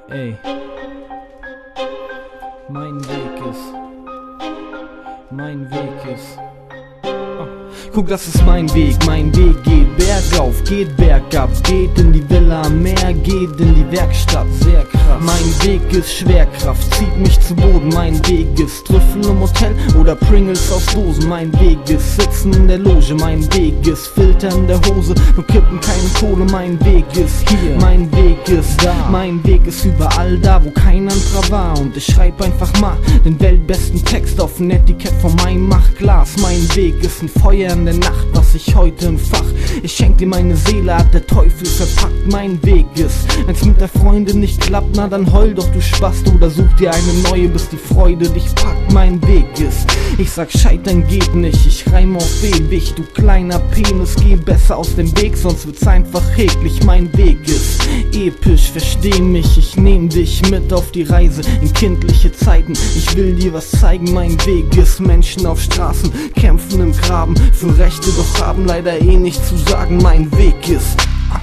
Ey, mein Weg ist, guck, das ist mein Weg geht bergauf, geht bergab, geht in die Villa am Meer, geht in die Werkstatt, sehr krass. Mein Weg ist Schwerkraft, zieht mich zu Boden, mein Weg ist Trüffel im Hotel oder Pringles aus Dosen, mein Weg ist Sitzen in der Loge, mein Weg ist Filter in der Hose, nur kippen keine Kohle, mein Weg ist hier, mein Weg ist da, mein Weg ist überall da, wo kein anderer war und ich schreib einfach mal den weltbesten Text auf ein Etikett von meinem Machglas, mein Weg ist ein Feuer in der Nacht, was ich heute entfach. Ich schenk dir meine Seele, hat der Teufel verpackt. Mein Weg ist, wenn's mit der Freundin nicht klappt, na dann heul doch du Spast oder such dir eine neue, bis die Freude dich packt. Mein Weg ist, ich sag scheitern geht nicht, ich reim auf ewig, du kleiner Penis, geh besser aus dem Weg, sonst wird's einfach eklig. Mein Weg ist episch, versteh mich, ich nehm dich mit auf die Reise in kindliche Zeiten. Ich will dir was zeigen, mein Weg ist Menschen auf Straßen, kämpfen im Graben für Rechte, doch haben leider nichts zu sagen. Mein Weg ist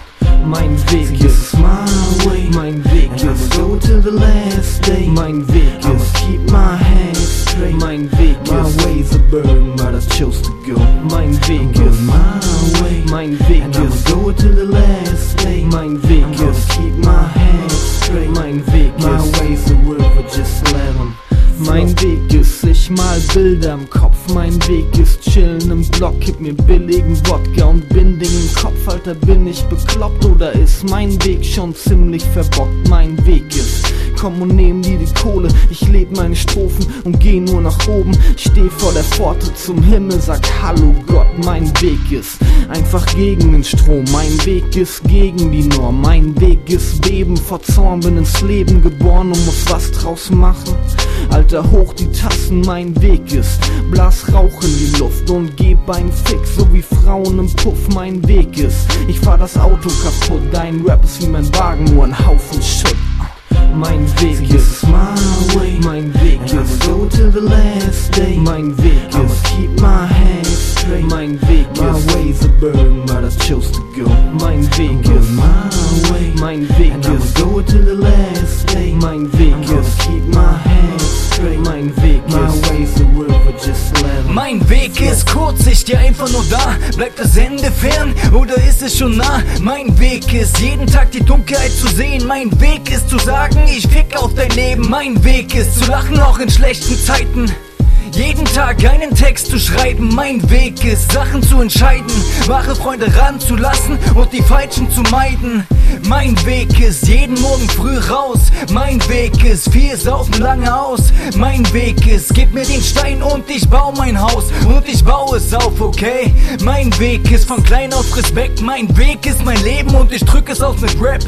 mein Weg ist my way, mein Weg ist go till the last day, mein Weg ist keep my hands straight, mein Weg ist my way's a burden but I chose to go, mein Weg ist my way, mein Weg ist go till the last day, mein Weg ist keep my hands straight, mein Weg ist my way's a river just let 'em. Mein Weg ist, ich mal Bilder im Kopf, mein Weg ist chillen im Block, gib mir billigen Wodka und Binding im Kopf, Alter, bin ich bekloppt oder ist mein Weg schon ziemlich verbockt? Mein Weg ist, komm und nehm dir die Kohle, ich leb meine Strophen und geh nur nach oben, steh vor der Pforte zum Himmel, sag Hallo Gott, mein Weg ist einfach gegen den Strom, mein Weg ist gegen die Norm, mein Weg ist beben vor Zorn, bin ins Leben geboren und muss was draus machen. Alter, hoch die Tassen, mein Weg ist blas Rauch in die Luft und geb einen Fick, so wie Frauen im Puff, mein Weg ist ich fahr das Auto kaputt, dein Rap ist wie mein Wagen, nur ein Haufen Schutt. Mein Weg ist my way, mein Weg ist go till the last day, mein Weg ist keep my hands straight, mein Weg ist my way's a burden but I chose to go, mein Weg ist my way, mein Weg ist go till the last day, mein Weg ist keep my hands straight, mein Weg ist my way's a river just let 'em. Mein Weg ist kurz, ich stehe einfach nur da, bleibt das Ende fern oder ist es schon nah? Mein Weg ist jeden Tag die Dunkelheit zu sehen, mein Weg ist zu sagen, ich fick auf dein Leben, mein Weg ist zu lachen auch in schlechten Zeiten. Jeden Tag einen Text zu schreiben, mein Weg ist Sachen zu entscheiden, wahre Freunde ranzulassen und die falschen zu meiden. Mein Weg ist jeden Morgen früh raus, mein Weg ist viel saufen lange aus, mein Weg ist gib mir den Stein und ich bau mein Haus und ich baue es auf, okay? Mein Weg ist von klein auf Respekt, mein Weg ist mein Leben und ich drück es aus mit Rap.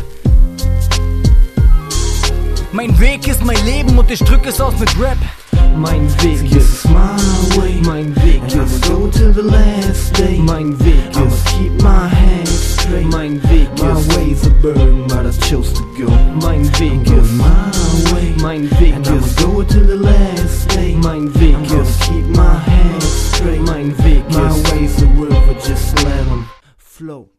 Mein Weg ist mein Leben und ich drück es aus mit Rap. Mein Weg ist my way, mein Weg ist go till the last day, mein Weg ist keep my hands straight, mein Weg ist my way's a burden but I chose to go, mein Weg ist my way, mein Weg ist go till the last day, mein Weg ist keep my hands straight, mein Weg ist my way's a river just let 'em flow.